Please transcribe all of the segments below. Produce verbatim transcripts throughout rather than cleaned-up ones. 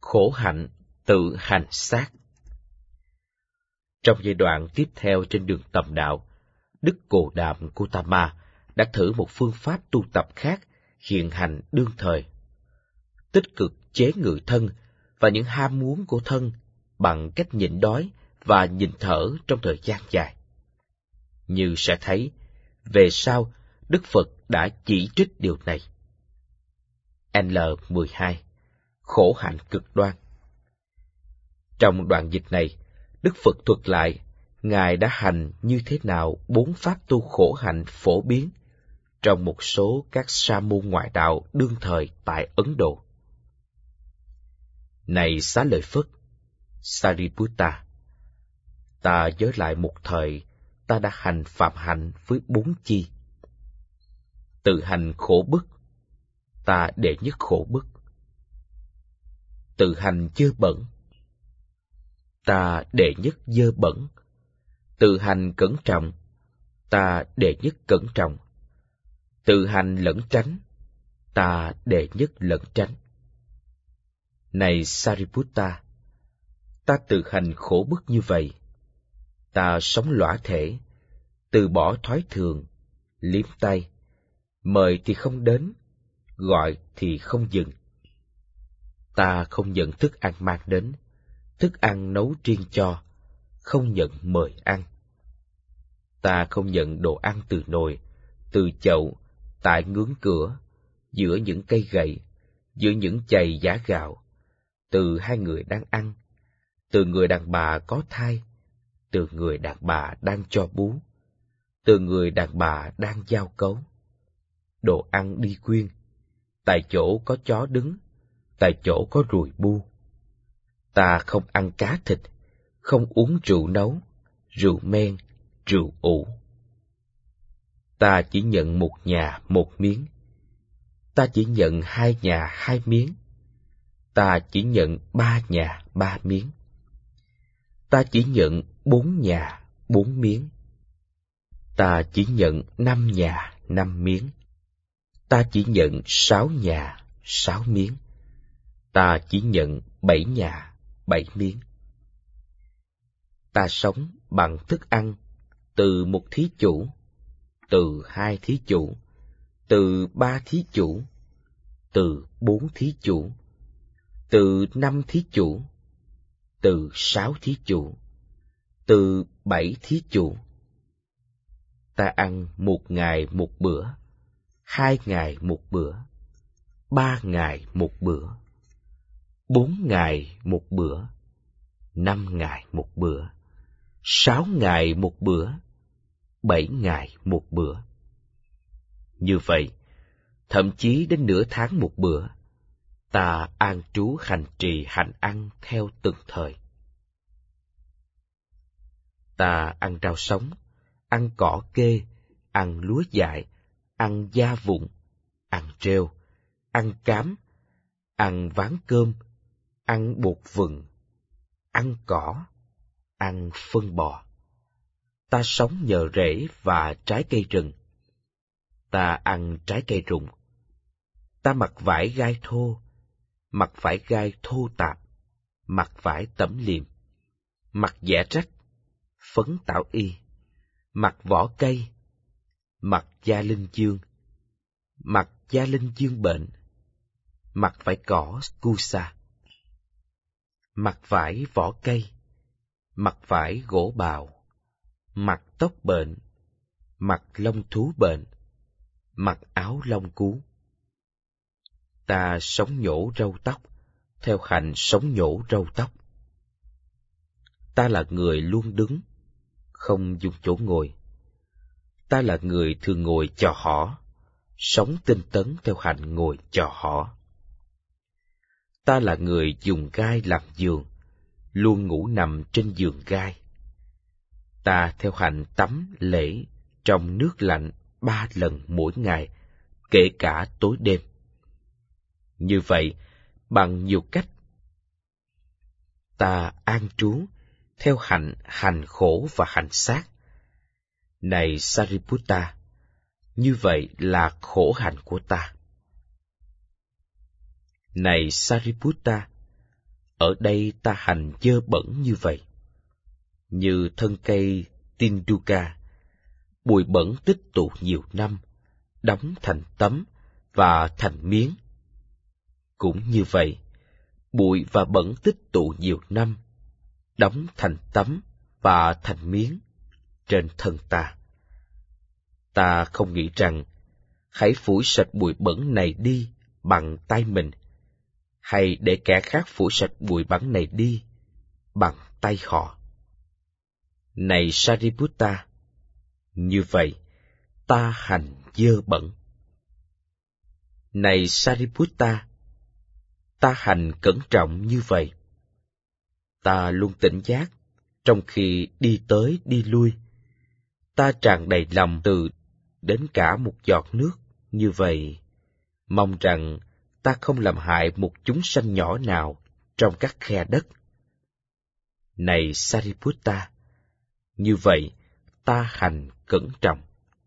Khổ hạnh tự hành xác. Trong giai đoạn tiếp theo trên đường tầm đạo, Đức Cồ Đàm Gotama đã thử một phương pháp tu tập khác hiện hành đương thời. Tích cực chế ngự thân và những ham muốn của thân bằng cách nhịn đói và nhịn thở trong thời gian dài. Như sẽ thấy, về sau, Đức Phật đã chỉ trích điều này. L mười hai. Khổ hạnh cực đoan. Trong đoạn dịch này, Đức Phật thuật lại Ngài đã hành như thế nào bốn pháp tu khổ hạnh phổ biến trong một số các sa môn ngoại đạo đương thời tại Ấn Độ. Này Xá Lợi Phất, Sariputta, ta nhớ lại một thời ta đã hành phạm hạnh với bốn chi. Tự hành khổ bức, ta đệ nhất khổ bức. Tự hành dơ bẩn, ta đệ nhất dơ bẩn. Tự hành cẩn trọng, ta đệ nhất cẩn trọng. Tự hành lẩn tránh, ta đệ nhất lẩn tránh. Này Sariputta, ta tự hành khổ bức như vậy. Ta sống lõa thể, từ bỏ thói thường, liếm tay, mời thì không đến, gọi thì không dừng. Ta không nhận thức ăn mang đến, thức ăn nấu riêng cho, không nhận mời ăn. Ta không nhận đồ ăn từ nồi, từ chậu, tại ngưỡng cửa, giữa những cây gậy, giữa những chày giã gạo, từ hai người đang ăn, từ người đàn bà có thai, từ người đàn bà đang cho bú, từ người đàn bà đang giao cấu. Đồ ăn đi quyên, tại chỗ có chó đứng, tại chỗ có ruồi bu. Ta không ăn cá thịt, không uống rượu nấu, rượu men, rượu ủ. Ta chỉ nhận một nhà một miếng. Ta chỉ nhận hai nhà hai miếng. Ta chỉ nhận ba nhà ba miếng. Ta chỉ nhận bốn nhà bốn miếng. Ta chỉ nhận năm nhà năm miếng. Ta chỉ nhận sáu nhà sáu miếng. Ta chỉ nhận bảy nhà bảy miếng. Ta sống bằng thức ăn từ một thí chủ, từ hai thí chủ, từ ba thí chủ, từ bốn thí chủ, từ năm thí chủ, từ sáu thí chủ, từ bảy thí chủ. Ta ăn một ngày một bữa, hai ngày một bữa, ba ngày một bữa, bốn ngày một bữa, năm ngày một bữa, sáu ngày một bữa, bảy ngày một bữa. Như vậy, thậm chí đến nửa tháng một bữa, ta an trú hành trì hành ăn theo từng thời. Ta ăn rau sống, ăn cỏ kê, ăn lúa dại, ăn da vụn, ăn rêu, ăn cám, ăn ván cơm, ăn bột vừng, ăn cỏ, ăn phân bò. Ta sống nhờ rễ và trái cây rừng. Ta ăn trái cây rụng. Ta mặc vải gai thô, mặc vải gai thô tạp, mặc vải tẩm liềm, mặc vẽ rách, phấn tảo y, mặc vỏ cây, mặc da linh dương, mặc da linh dương bệnh, mặc vải cỏ kusa, mặc vải vỏ cây, mặc vải gỗ bào, mặc tóc bệnh, mặc lông thú bệnh, mặc áo lông cú. Ta sống nhổ râu tóc, theo hạnh sống nhổ râu tóc. Ta là người luôn đứng, không dùng chỗ ngồi. Ta là người thường ngồi chò hõ, sống tinh tấn theo hạnh ngồi chò hõ. Ta là người dùng gai làm giường, luôn ngủ nằm trên giường gai. Ta theo hạnh tắm lễ trong nước lạnh ba lần mỗi ngày, kể cả tối đêm. Như vậy, bằng nhiều cách, ta an trú theo hạnh hành khổ và hành sát. Này Sariputta, như vậy là khổ hạnh của ta. Này Sariputta, ở đây ta hành dơ bẩn như vậy. Như thân cây Tinduka, bụi bẩn tích tụ nhiều năm, đóng thành tấm và thành miếng. Cũng như vậy, bụi và bẩn tích tụ nhiều năm, đóng thành tấm và thành miếng trên thân ta. Ta không nghĩ rằng hãy phủi sạch bụi bẩn này đi bằng tay mình, hay để kẻ khác phủi sạch bụi bẩn này đi bằng tay họ. Này Sariputta, như vậy ta hành dơ bẩn. Này Sariputta, ta hành cẩn trọng như vậy. Ta luôn tỉnh giác trong khi đi tới đi lui. Ta tràn đầy lòng từ đến cả một giọt nước như vậy, mong rằng ta không làm hại một chúng sanh nhỏ nào trong các khe đất. Này Sariputta, như vậy ta hành cẩn trọng.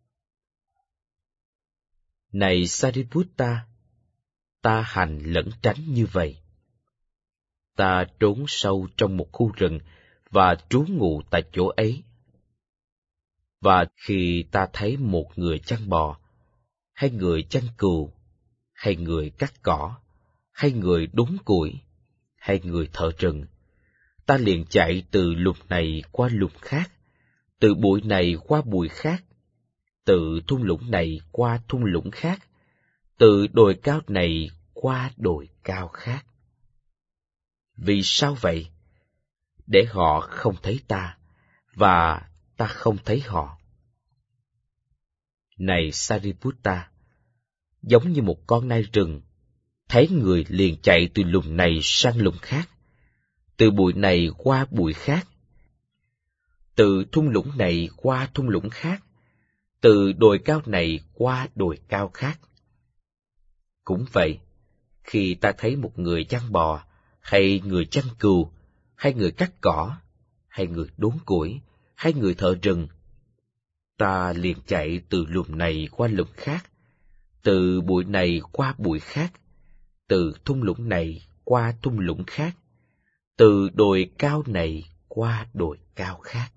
Này Sariputta, ta hành lẩn tránh như vậy. Ta trốn sâu trong một khu rừng và trú ngụ tại chỗ ấy. Và khi ta thấy một người chăn bò, hay người chăn cừu, hay người cắt cỏ, hay người đốn củi, hay người thợ rừng, ta liền chạy từ lùm này qua lùm khác, từ bụi này qua bụi khác, từ thung lũng này qua thung lũng khác, từ đồi cao này qua đồi cao khác. Vì sao vậy? Để họ không thấy ta, và ta không thấy họ. Này Sariputta, giống như một con nai rừng, thấy người liền chạy từ lùm này sang lùm khác, từ bụi này qua bụi khác, từ thung lũng này qua thung lũng khác, từ đồi cao này qua đồi cao khác. Cũng vậy, khi ta thấy một người chăn bò, hay người chăn cừu, hay người cắt cỏ, hay người đốn củi, hay người thợ rừng, ta liền chạy từ lùm này qua lùm khác, từ bụi này qua bụi khác, từ thung lũng này qua thung lũng khác, từ đồi cao này qua đồi cao khác.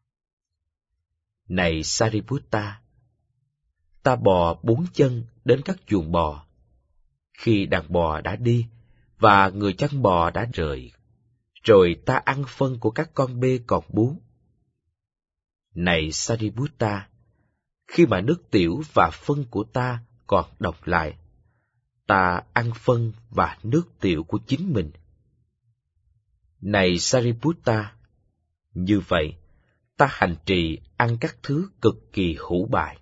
Này Sariputta, ta bò bốn chân đến các chuồng bò. Khi đàn bò đã đi và người chăn bò đã rời, rồi ta ăn phân của các con bê còn bú. Này Sariputta, khi mà nước tiểu và phân của ta còn đọng lại, ta ăn phân và nước tiểu của chính mình. Này Sariputta, như vậy, ta hành trì ăn các thứ cực kỳ hữu bại.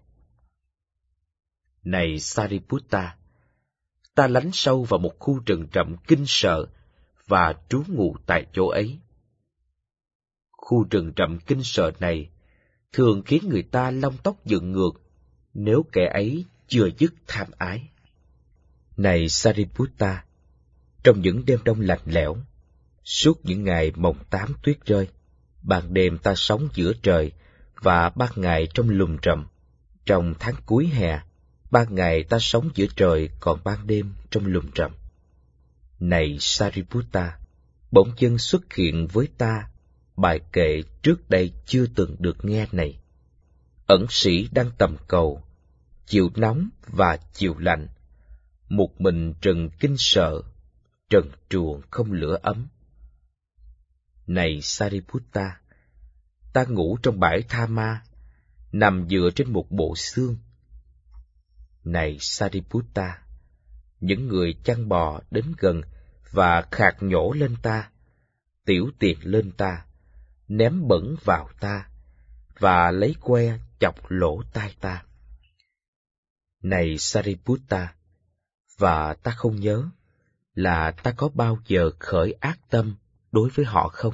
Này Sariputta, ta lánh sâu vào một khu rừng rậm kinh sợ và trú ngụ tại chỗ ấy. Khu rừng rậm kinh sợ này thường khiến người ta lông tóc dựng ngược nếu kẻ ấy chưa dứt tham ái. Này Sariputta, trong những đêm đông lạnh lẽo, suốt những ngày mồng tám tuyết rơi, ban đêm ta sống giữa trời và ban ngày trong lùm rậm. Trong tháng cuối hè, ban ngày ta sống giữa trời, còn ban đêm trong lùm rậm. Này Sariputta, bỗng dưng xuất hiện với ta bài kệ trước đây chưa từng được nghe này. Ẩn sĩ đang tầm cầu, chiều nóng và chiều lạnh, một mình trần kinh sợ, trần truồng không lửa ấm. Này Sariputta, ta ngủ trong bãi Tha Ma, nằm dựa trên một bộ xương. Này Sariputta, những người chăn bò đến gần và khạc nhổ lên ta, tiểu tiện lên ta, ném bẩn vào ta, và lấy que chọc lỗ tai ta. Này Sariputta, và ta không nhớ là ta có bao giờ khởi ác tâm đối với họ không?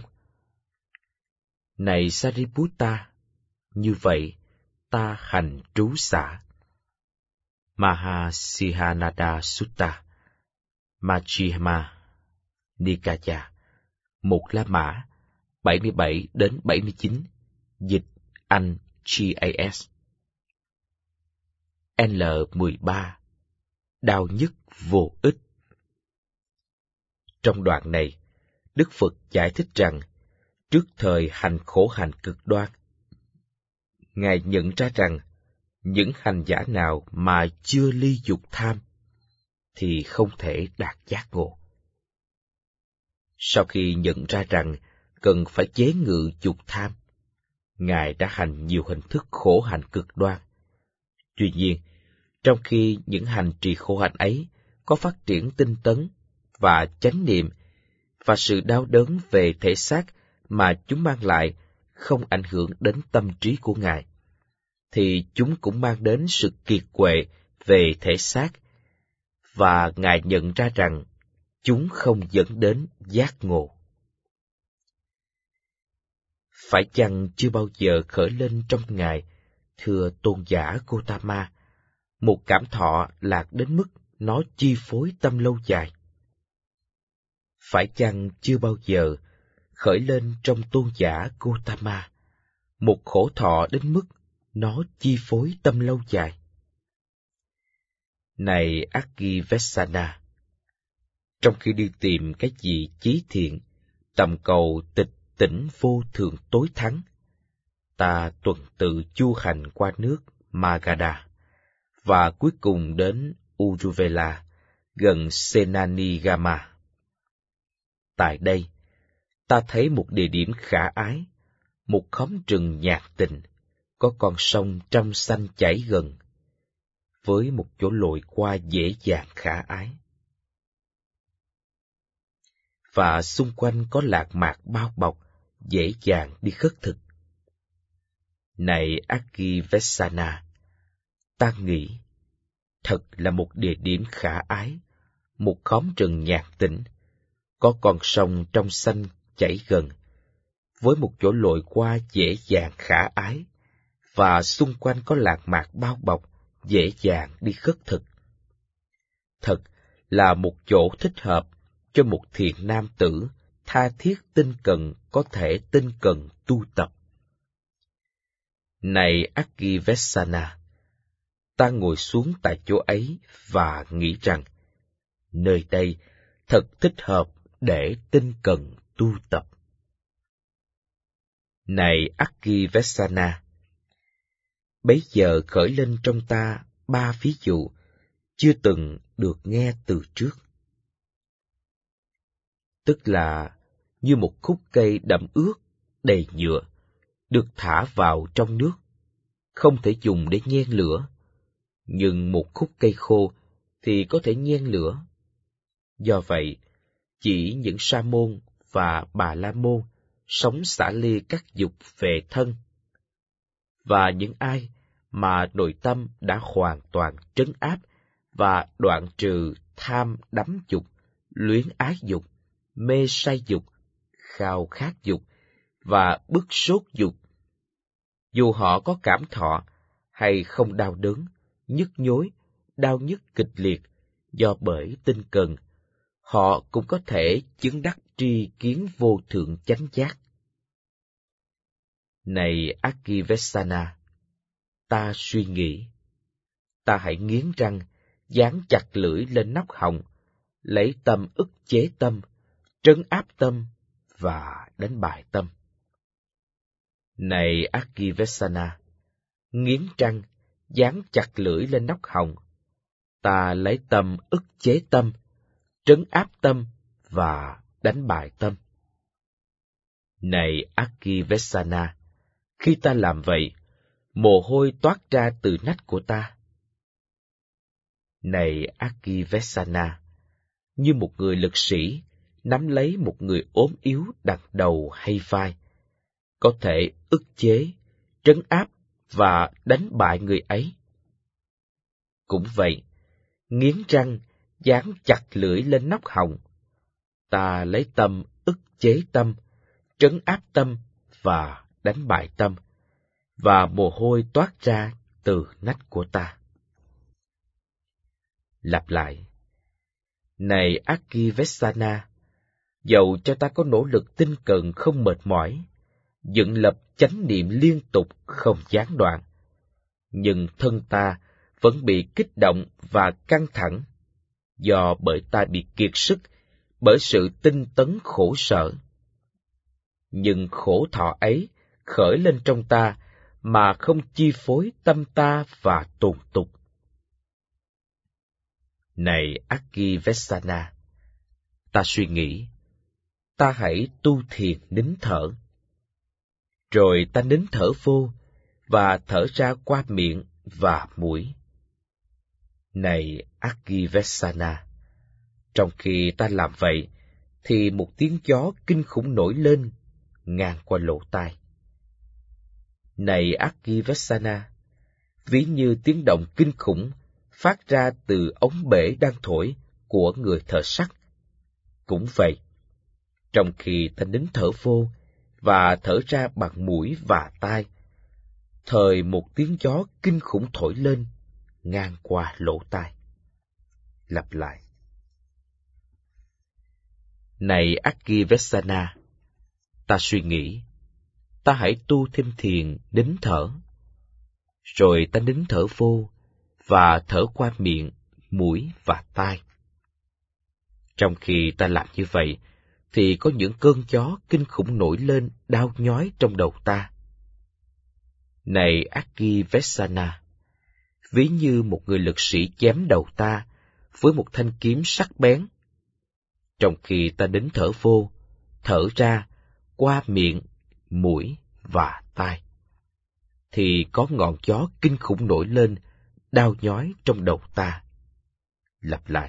Này Sariputta, như vậy ta hành trú xả. Mahasihanada Sutta, Majjhima Nikaya, Một La Mã, bảy mươi bảy đến bảy mươi chín, dịch Anh giê a ét. L mười ba. Đau nhức vô ích. Trong đoạn này, Đức Phật giải thích rằng, trước thời hành khổ hạnh cực đoan, Ngài nhận ra rằng, những hành giả nào mà chưa ly dục tham, thì không thể đạt giác ngộ. Sau khi nhận ra rằng cần phải chế ngự dục tham, Ngài đã hành nhiều hình thức khổ hạnh cực đoan. Tuy nhiên, trong khi những hành trì khổ hạnh ấy có phát triển tinh tấn và chánh niệm, và sự đau đớn về thể xác mà chúng mang lại không ảnh hưởng đến tâm trí của Ngài, thì chúng cũng mang đến sự kiệt quệ về thể xác, và Ngài nhận ra rằng chúng không dẫn đến giác ngộ. Phải chăng chưa bao giờ khởi lên trong Ngài, thưa tôn giả Gotama, một cảm thọ lạc đến mức nó chi phối tâm lâu dài? Phải chăng chưa bao giờ khởi lên trong tôn giả Gotama một khổ thọ đến mức nó chi phối tâm lâu dài? Này Akivesana, trong khi đi tìm cái gì chí thiện, tầm cầu tịch tỉnh vô thường tối thắng, ta tuần tự chu hành qua nước Magadha, và cuối cùng đến Uruvela, gần Senanigama. Tại đây, ta thấy một địa điểm khả ái, một khóm rừng nhạt tình, có con sông trong xanh chảy gần, với một chỗ lội qua dễ dàng khả ái. Và xung quanh có lạc mạc bao bọc, dễ dàng đi khất thực. Này Akivesana, ta nghĩ, thật là một địa điểm khả ái, một khóm rừng nhạt tĩnh, có con sông trong xanh chảy gần, với một chỗ lội qua dễ dàng khả ái, và xung quanh có lạc mạc bao bọc, dễ dàng đi khất thực. Thật là một chỗ thích hợp cho một thiện nam tử tha thiết tinh cần có thể tinh cần tu tập. Này Akivesana, ta ngồi xuống tại chỗ ấy và nghĩ rằng, nơi đây thật thích hợp để tinh cần tu tập. Này Akivesana, bấy giờ khởi lên trong ta ba ví dụ chưa từng được nghe từ trước. Tức là như một khúc cây đậm ướt, đầy nhựa, được thả vào trong nước, không thể dùng để nhen lửa, nhưng một khúc cây khô thì có thể nhen lửa. Do vậy, chỉ những sa môn và bà la môn sống xả ly các dục về thân, và những ai mà nội tâm đã hoàn toàn trấn áp và đoạn trừ tham đắm dục, luyến ái dục, mê say dục, khao khát dục và bức sốt dục, dù họ có cảm thọ hay không đau đớn, nhức nhối, đau nhức kịch liệt do bởi tinh cần, họ cũng có thể chứng đắc tri kiến vô thượng chánh giác. Này Akivesana, ta suy nghĩ, ta hãy nghiến răng, dán chặt lưỡi lên nóc họng, lấy tâm ức chế tâm, trấn áp tâm và đánh bại tâm. Này Akivesana, nghiến răng, dán chặt lưỡi lên nóc họng, ta lấy tâm ức chế tâm, trấn áp tâm và đánh bại tâm. Này Akivesana, khi ta làm vậy, mồ hôi toát ra từ nách của ta. Này Akivesana, như một người lực sĩ nắm lấy một người ốm yếu đặt đầu hay vai, có thể ức chế, trấn áp và đánh bại người ấy. Cũng vậy, nghiến răng, dán chặt lưỡi lên nóc họng, ta lấy tâm ức chế tâm, trấn áp tâm và đánh bại tâm, và mồ hôi toát ra từ nách của ta. Lặp lại, này Akivesana, dầu cho ta có nỗ lực tinh cần không mệt mỏi, dựng lập chánh niệm liên tục không gián đoạn, nhưng thân ta vẫn bị kích động và căng thẳng, do bởi ta bị kiệt sức, bởi sự tinh tấn khổ sở. Nhưng khổ thọ ấy khởi lên trong ta mà không chi phối tâm ta và tồn tục. Này Akivesana, ta suy nghĩ, ta hãy tu thiền nín thở. Rồi ta nín thở vô và thở ra qua miệng và mũi. Này Akivesana, trong khi ta làm vậy, thì một tiếng gió kinh khủng nổi lên, ngang qua lỗ tai. Này Akivesana, ví như tiếng động kinh khủng phát ra từ ống bể đang thổi của người thợ sắt. Cũng vậy, trong khi ta nín thở vô và thở ra bằng mũi và tai, thời một tiếng gió kinh khủng thổi lên, ngang qua lỗ tai. Lặp lại. Này Akivesana, ta suy nghĩ, ta hãy tu thêm thiền nín thở. Rồi ta nín thở vô và thở qua miệng, mũi và tai. Trong khi ta làm như vậy, thì có những cơn gió kinh khủng nổi lên đau nhói trong đầu ta. Này Akivesana, ví như một người lực sĩ chém đầu ta với một thanh kiếm sắc bén. Trong khi ta nín thở vô, thở ra, qua miệng, mũi và tai, thì có ngọn gió kinh khủng nổi lên, đau nhói trong đầu ta. Lặp lại.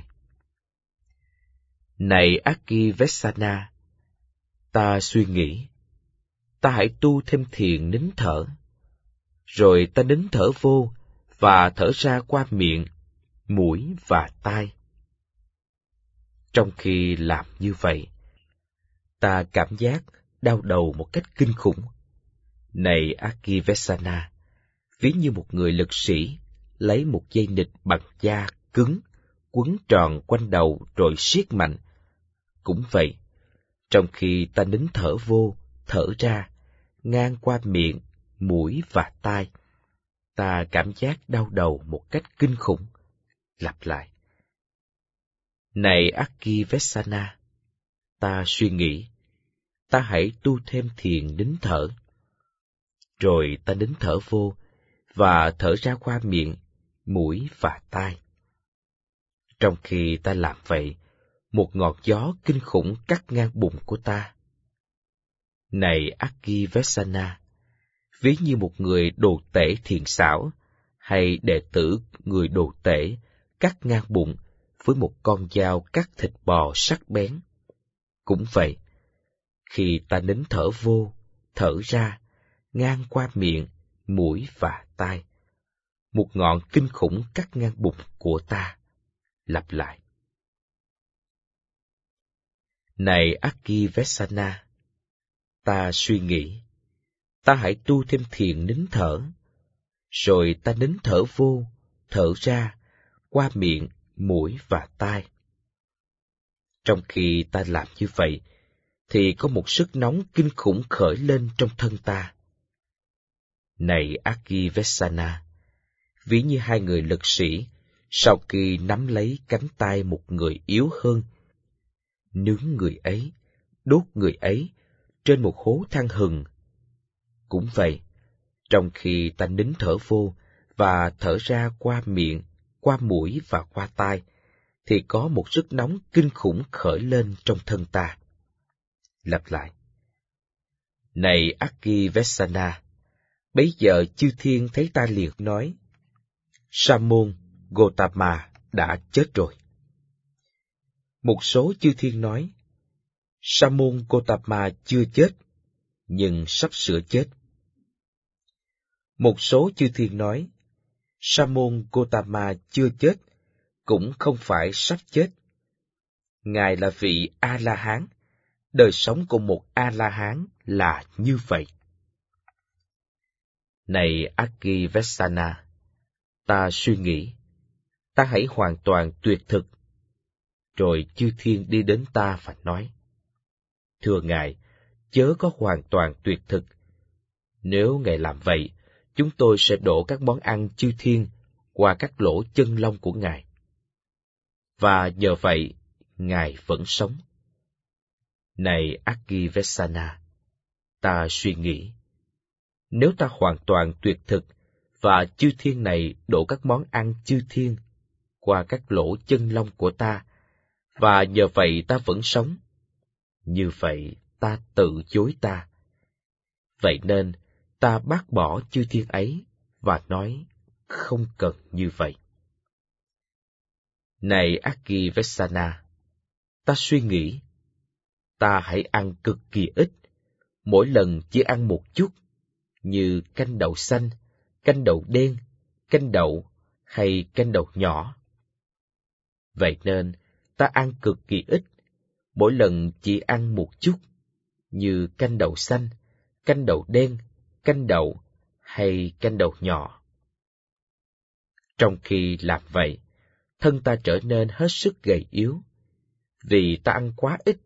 Này Akivesana, ta suy nghĩ, ta hãy tu thêm thiền nín thở. Rồi ta nín thở vô và thở ra qua miệng, mũi và tai. Trong khi làm như vậy, ta cảm giác đau đầu một cách kinh khủng. Này Akivesana, ví như một người lực sĩ lấy một dây nịt bằng da cứng, quấn tròn quanh đầu rồi siết mạnh. Cũng vậy, trong khi ta nín thở vô, thở ra, ngang qua miệng, mũi và tai, ta cảm giác đau đầu một cách kinh khủng. Lặp lại. Này Akivesana, ta suy nghĩ, ta hãy tu thêm thiền nín thở. Rồi ta nín thở vô và thở ra qua miệng, mũi và tai. Trong khi ta làm vậy, một ngọn gió kinh khủng cắt ngang bụng của ta. Này Akivesana, ví như một người đồ tể thiện xảo, hay đệ tử người đồ tể cắt ngang bụng với một con dao cắt thịt bò sắc bén. Cũng vậy, khi ta nín thở vô, thở ra, ngang qua miệng, mũi và tai, một ngọn kinh khủng cắt ngang bụng của ta. Lặp lại. Này Akivesana, ta suy nghĩ, ta hãy tu thêm thiền nín thở. Rồi ta nín thở vô, thở ra, qua miệng, mũi và tai. Trong khi ta làm như vậy, thì có một sức nóng kinh khủng khởi lên trong thân ta. Này Akivesana, ví như hai người lực sĩ, sau khi nắm lấy cánh tay một người yếu hơn, nướng người ấy, đốt người ấy, trên một hố than hừng. Cũng vậy, trong khi ta nín thở vô và thở ra qua miệng, qua mũi và qua tai, thì có một sức nóng kinh khủng khởi lên trong thân ta. Lặp lại. Này Akivesana, bấy giờ chư thiên thấy ta liền nói, Sa môn Gotama đã chết rồi. Một số chư thiên nói, Sa môn Gotama chưa chết, nhưng sắp sửa chết. Một số chư thiên nói, Sa môn Gotama chưa chết, cũng không phải sắp chết. Ngài là vị A-la-hán, đời sống của một A-la-hán là như vậy. Này Akivesana, ta suy nghĩ, ta hãy hoàn toàn tuyệt thực. Rồi chư thiên đi đến ta và nói, thưa Ngài, chớ có hoàn toàn tuyệt thực. Nếu Ngài làm vậy, chúng tôi sẽ đổ các món ăn chư thiên qua các lỗ chân lông của Ngài. Và nhờ vậy, Ngài vẫn sống. Này Akivesana, ta suy nghĩ, nếu ta hoàn toàn tuyệt thực và chư thiên này đổ các món ăn chư thiên qua các lỗ chân lông của ta, và nhờ vậy ta vẫn sống, như vậy ta tự dối ta. Vậy nên ta bác bỏ chư thiên ấy và nói không cần như vậy. Này Akivesana, ta suy nghĩ, ta hãy ăn cực kỳ ít, mỗi lần chỉ ăn một chút, như canh đậu xanh, canh đậu đen, canh đậu hay canh đậu nhỏ. Vậy nên ta ăn cực kỳ ít, mỗi lần chỉ ăn một chút, như canh đậu xanh, canh đậu đen, canh đậu hay canh đậu nhỏ. Trong khi làm vậy, thân ta trở nên hết sức gầy yếu, vì ta ăn quá ít.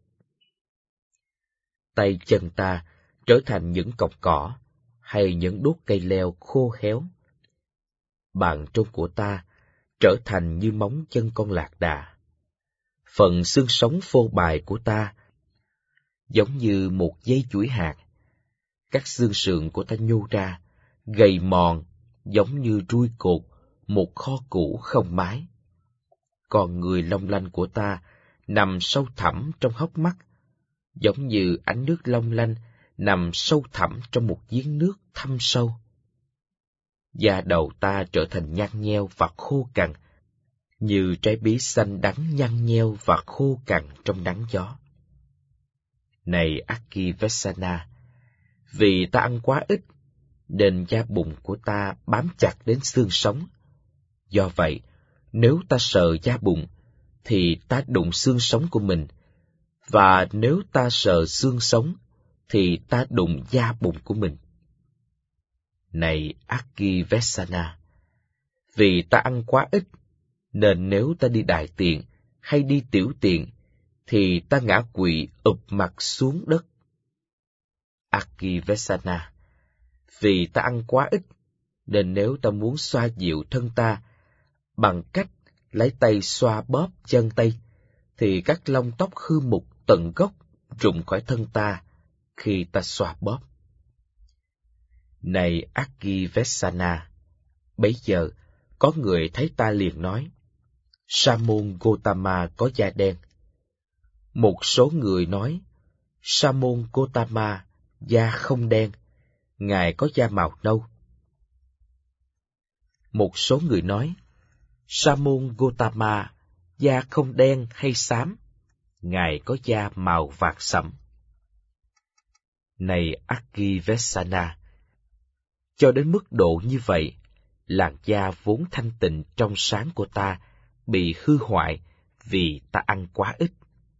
Tay chân ta trở thành những cọng cỏ hay những đốt cây leo khô héo. Bàn chân của ta trở thành như móng chân con lạc đà. Phần xương sống phô bày của ta giống như một dây chuỗi hạt. Các xương sườn của ta nhô ra, gầy mòn, giống như trui cột một kho cũ không mái. Còn người long lanh của ta nằm sâu thẳm trong hốc mắt, giống như ánh nước long lanh nằm sâu thẳm trong một giếng nước thâm sâu. Da đầu ta trở thành nhăn nheo và khô cằn, như trái bí xanh đắng nhăn nheo và khô cằn trong nắng gió. Này Akivesana, vì ta ăn quá ít, nên da bụng của ta bám chặt đến xương sống. Do vậy, nếu ta sờ da bụng, thì ta đụng xương sống của mình, và nếu ta sờ xương sống, thì ta đụng da bụng của mình. Này Akivesana, vì ta ăn quá ít, nên nếu ta đi đại tiện hay đi tiểu tiện, thì ta ngã quỵ ụp mặt xuống đất. Akivesana, vì ta ăn quá ít, nên nếu ta muốn xoa dịu thân ta bằng cách lấy tay xoa bóp chân tay, thì các lông tóc hư mục tận gốc rụng khỏi thân ta khi ta xoa bóp. Này Akivesana, bấy giờ có người thấy ta liền nói, Sa môn Gotama có da đen. Một số người nói, Sa môn Gotama da không đen, ngài có da màu nâu. Một số người nói, Sa môn Gotama da không đen hay xám, ngài có da màu vàng sẫm. Này Akivesana, cho đến mức độ như vậy, làn da vốn thanh tịnh trong sáng của ta bị hư hoại vì ta ăn quá ít.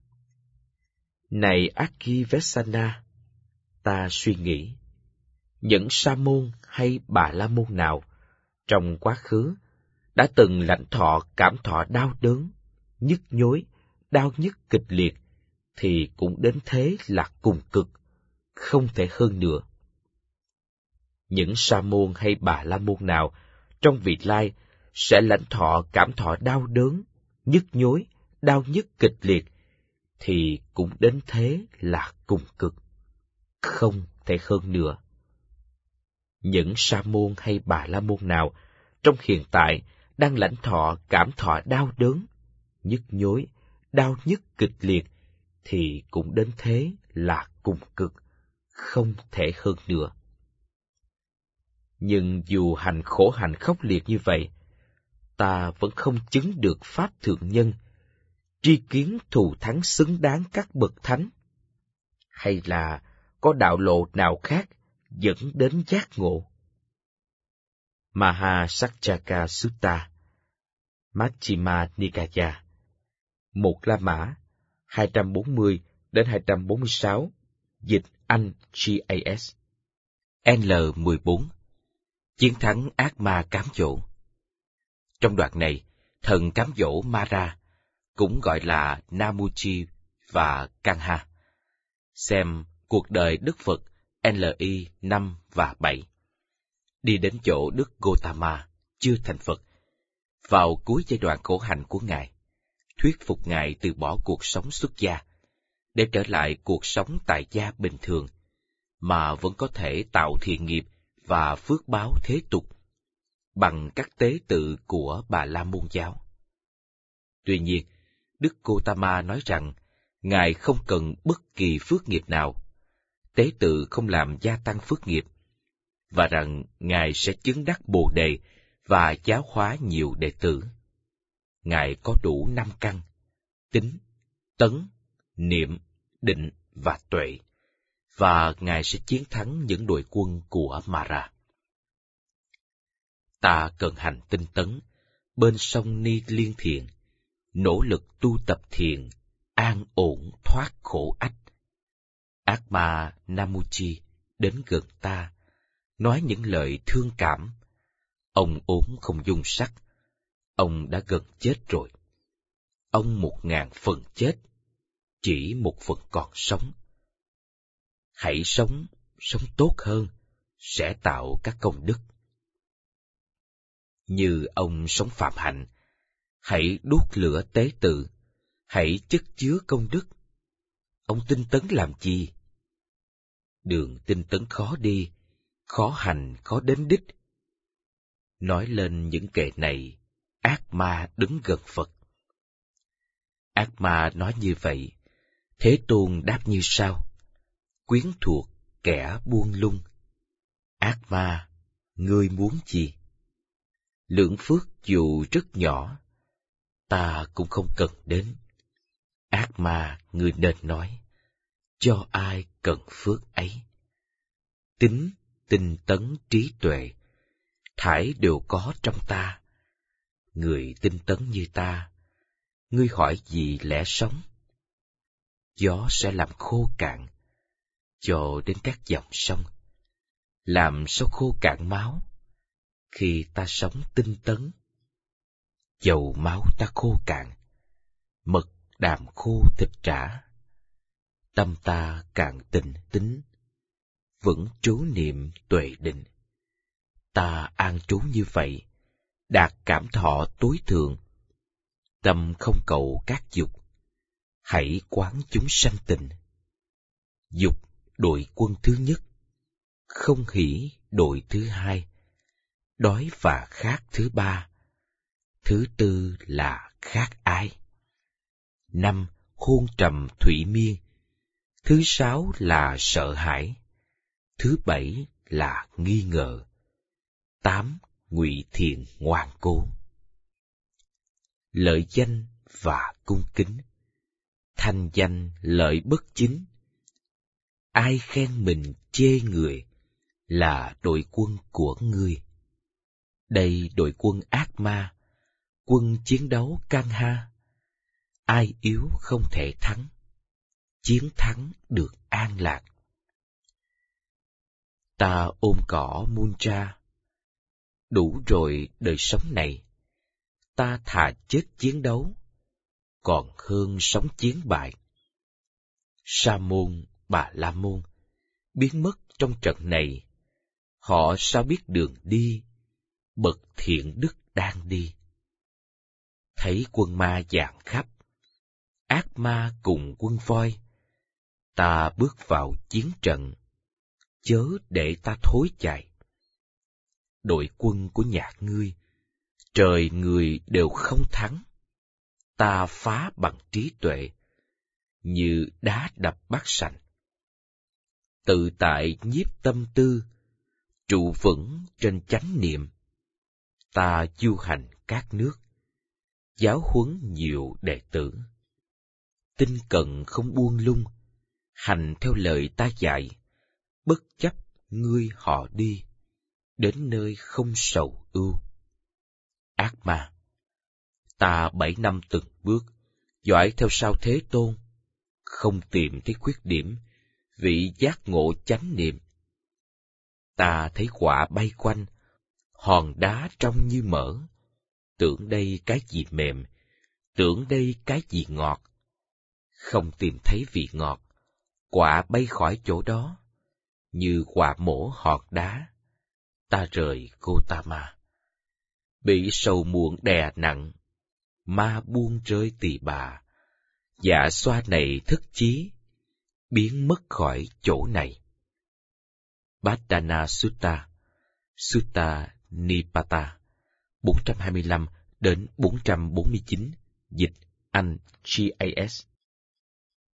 Này Akivesana, ta suy nghĩ, những sa môn hay bà la môn nào trong quá khứ đã từng lãnh thọ cảm thọ đau đớn, nhức nhối, đau nhức kịch liệt, thì cũng đến thế là cùng cực, không thể hơn nữa. Những sa môn hay bà la môn nào trong vị lai sẽ lãnh thọ cảm thọ đau đớn, nhức nhối, đau nhức kịch liệt, thì cũng đến thế là cùng cực, không thể hơn nữa. Những sa môn hay bà la môn nào trong hiện tại đang lãnh thọ cảm thọ đau đớn, nhức nhối, đau nhức kịch liệt, thì cũng đến thế là cùng cực, không thể hơn nữa. Nhưng dù hành khổ hạnh khốc liệt như vậy, ta vẫn không chứng được pháp thượng nhân, tri kiến thù thắng xứng đáng các bậc thánh, hay là có đạo lộ nào khác dẫn đến giác ngộ. Mahasakchaka Sutta, Majjhima Nikaya, một La Mã, hai trăm bốn mươi đến hai trăm bốn mươi sáu, dịch Anh giê a ét. L mười bốn. Chiến thắng ác ma cám dỗ. Trong đoạn này, thần cám dỗ Mara, cũng gọi là Namuchi và Kanha. Xem Cuộc đời Đức Phật L I năm và bảy. Đi đến chỗ Đức Gotama, chưa thành Phật, vào cuối giai đoạn khổ hạnh của Ngài, thuyết phục Ngài từ bỏ cuộc sống xuất gia, để trở lại cuộc sống tại gia bình thường, mà vẫn có thể tạo thiện nghiệp và phước báo thế tục bằng các tế tự của Bà La Môn giáo. Tuy nhiên, Đức Gotama nói rằng Ngài không cần bất kỳ phước nghiệp nào, tế tự không làm gia tăng phước nghiệp, và rằng Ngài sẽ chứng đắc Bồ Đề và giáo hóa nhiều đệ tử. Ngài có đủ năm căn: tín, tấn, niệm, định và tuệ, và Ngài sẽ chiến thắng những đội quân của Mara. Ta cần hành tinh tấn, bên sông Ni Liên Thiền, nỗ lực tu tập thiền, an ổn thoát khổ ách. Atma Namuchi đến gần ta, nói những lời thương cảm. Ông ốm không dung sắc, ông đã gần chết rồi. Ông một ngàn phần chết, chỉ một phần còn sống. Hãy sống, sống tốt hơn, sẽ tạo các công đức. Như ông sống phạm hạnh, hãy đốt lửa tế tự, hãy chất chứa công đức. Ông tinh tấn làm chi? Đường tinh tấn khó đi, khó hành, khó đến đích. Nói lên những kệ này, ác ma đứng gần Phật. Ác ma nói như vậy, Thế Tôn đáp như sau: quyến thuộc kẻ buông lung. Ác ma, ngươi muốn gì? Lượng phước dù rất nhỏ, ta cũng không cần đến. Ác ma, ngươi nên nói, cho ai cần phước ấy. Tính, tinh tấn, trí tuệ, thải đều có trong ta. Người tinh tấn như ta, ngươi hỏi gì lẽ sống? Gió sẽ làm khô cạn, cho đến các dòng sông. Làm sao khô cạn máu, khi ta sống tinh tấn? Dầu máu ta khô cạn, mật đàm khô thịt trả. Tâm ta càng tịnh tín, vẫn trú niệm tuệ định. Ta an trú như vậy, đạt cảm thọ tối thượng. Tâm không cầu các dục, hãy quán chúng sanh tình. Dục đội quân thứ nhất, không hỷ đội thứ hai, đói và khát thứ ba, thứ tư là khát ái. Năm, hôn trầm thủy miên, thứ sáu là sợ hãi, thứ bảy là nghi ngờ, tám, ngụy thiện ngoan cố. Lợi danh và cung kính, thanh danh lợi bất chính. Ai khen mình chê người, là đội quân của ngươi. Đây đội quân ác ma, quân chiến đấu can ha. Ai yếu không thể thắng, chiến thắng được an lạc. Ta ôm cỏ muôn tra, đủ rồi đời sống này. Ta thà chết chiến đấu, còn hơn sống chiến bại. Sa môn, Bà La Môn biến mất trong trận này. Họ sao biết đường đi, bậc thiện đức đang đi. Thấy quân ma dạn khắp, ác ma cùng quân voi. Ta bước vào chiến trận, chớ để ta thối chạy. Đội quân của nhà ngươi, trời người đều không thắng. Ta phá bằng trí tuệ, như đá đập bát sành. Tự tại nhiếp tâm tư, trụ vững trên chánh niệm. Ta du hành các nước, giáo huấn nhiều đệ tử. Tinh cận không buông lung, hành theo lời ta dạy. Bất chấp ngươi họ đi, đến nơi không sầu ưu. Ác ma, ta bảy năm từng bước, dõi theo sau Thế Tôn, không tìm thấy khuyết điểm, vị giác ngộ chánh niệm. Ta thấy quả bay quanh, hòn đá trong như mỡ, tưởng đây cái gì mềm, tưởng đây cái gì ngọt. Không tìm thấy vị ngọt, quả bay khỏi chỗ đó, như quả mổ hòn đá. Ta rời Gotama, bị sầu muộn đè nặng, ma buông rơi tỳ bà. Dạ xoa này thức chí, biến mất khỏi chỗ này. Padana Sutta, Sutta Nipata, bốn trăm hai mươi lăm đến bốn trăm bốn mươi chín, dịch Anh G A S.